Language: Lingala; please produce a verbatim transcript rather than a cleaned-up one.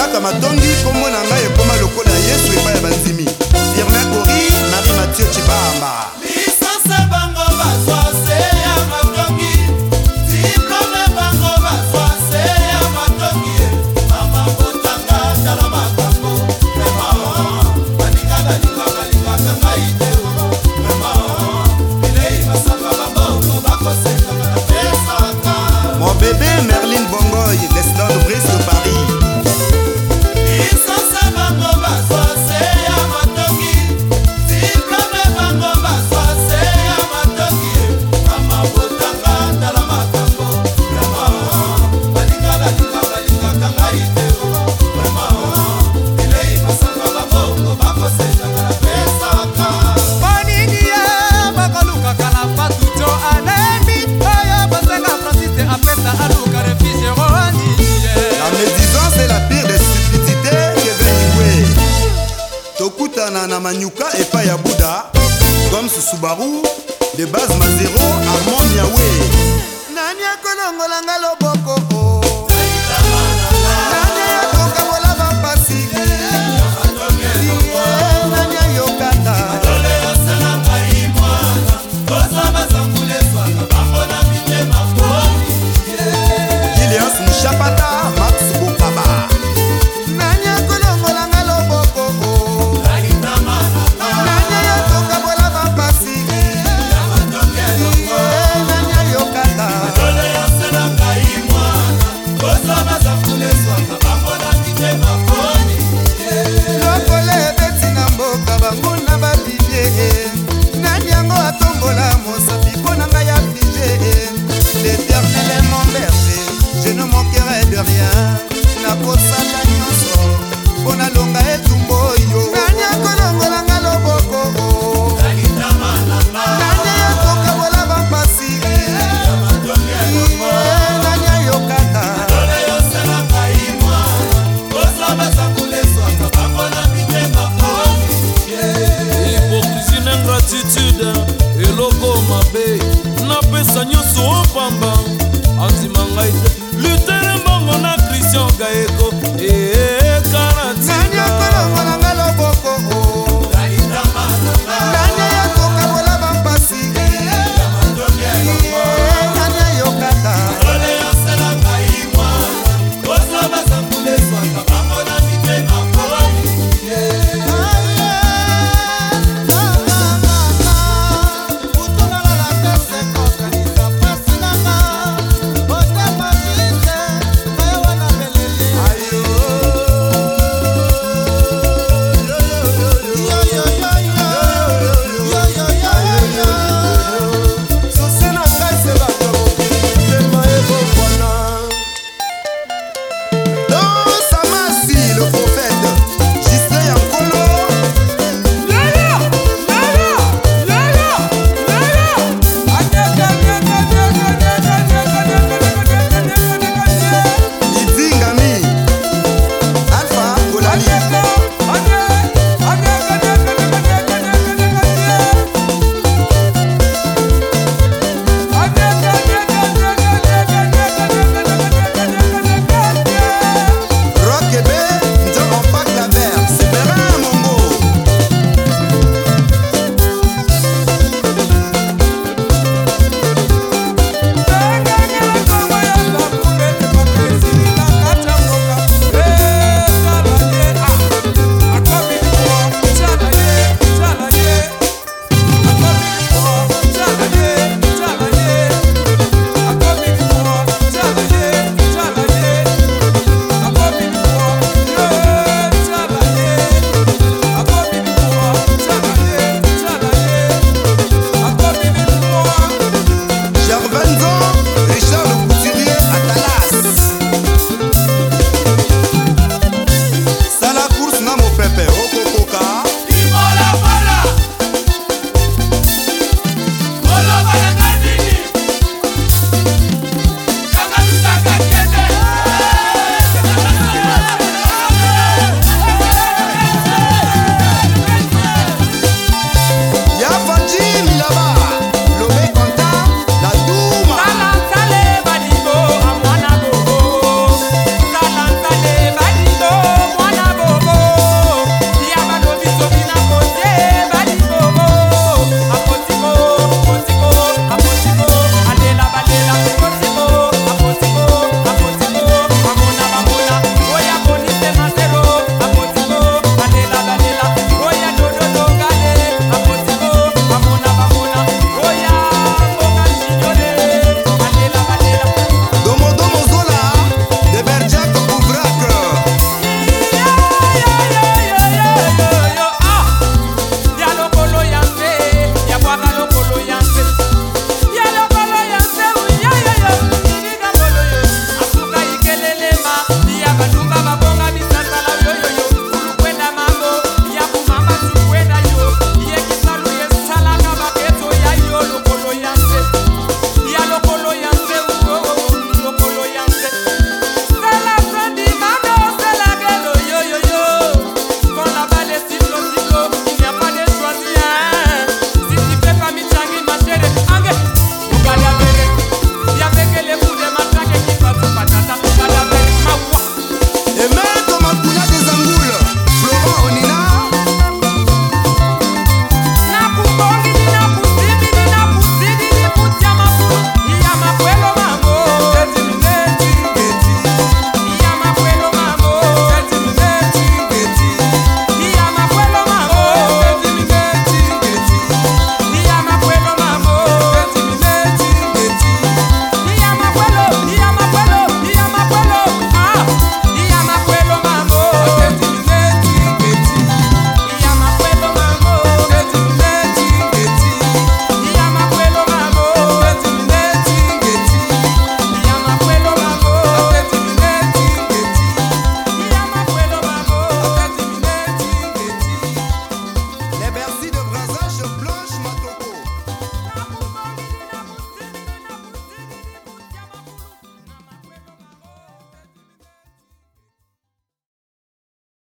Jacques Matongi kombo na ngai ekoma lokola Yesu epai ya banzimi. Firmin Kori, Marie Mathieu Chibamba. Licence bango bazwa se ya Matongi, diplôme bango bazwa se ya Matongi. Mama botanga tala makambo, vraiment baninga baninga baninga kanga ideo, vraiment bilei masanga babongo bakosenga na pesaka. Mon bébé Merlin Bongoy, l'Eslan de Brest Paris. Licence bango bazwa se ya Matongi, diplôme bango bazwa se ya Matongi. Mama botanga tala makambo, vraiment baninga baninga baninga kanga ideo, vraiment bilei masanga babongo bakosenga na pesaka. Bonini ye bakaluka kana patuto anemi oyo bazenga Francis apesa aluka refugee rwandi ye. La médisance est la pire des stupidités que Venigwe. Tokutana na Manyuka et pas ya Bouddha, comme ce Subaru, de base Mazero, Armand Yahweh. Nani akolongolanga loboko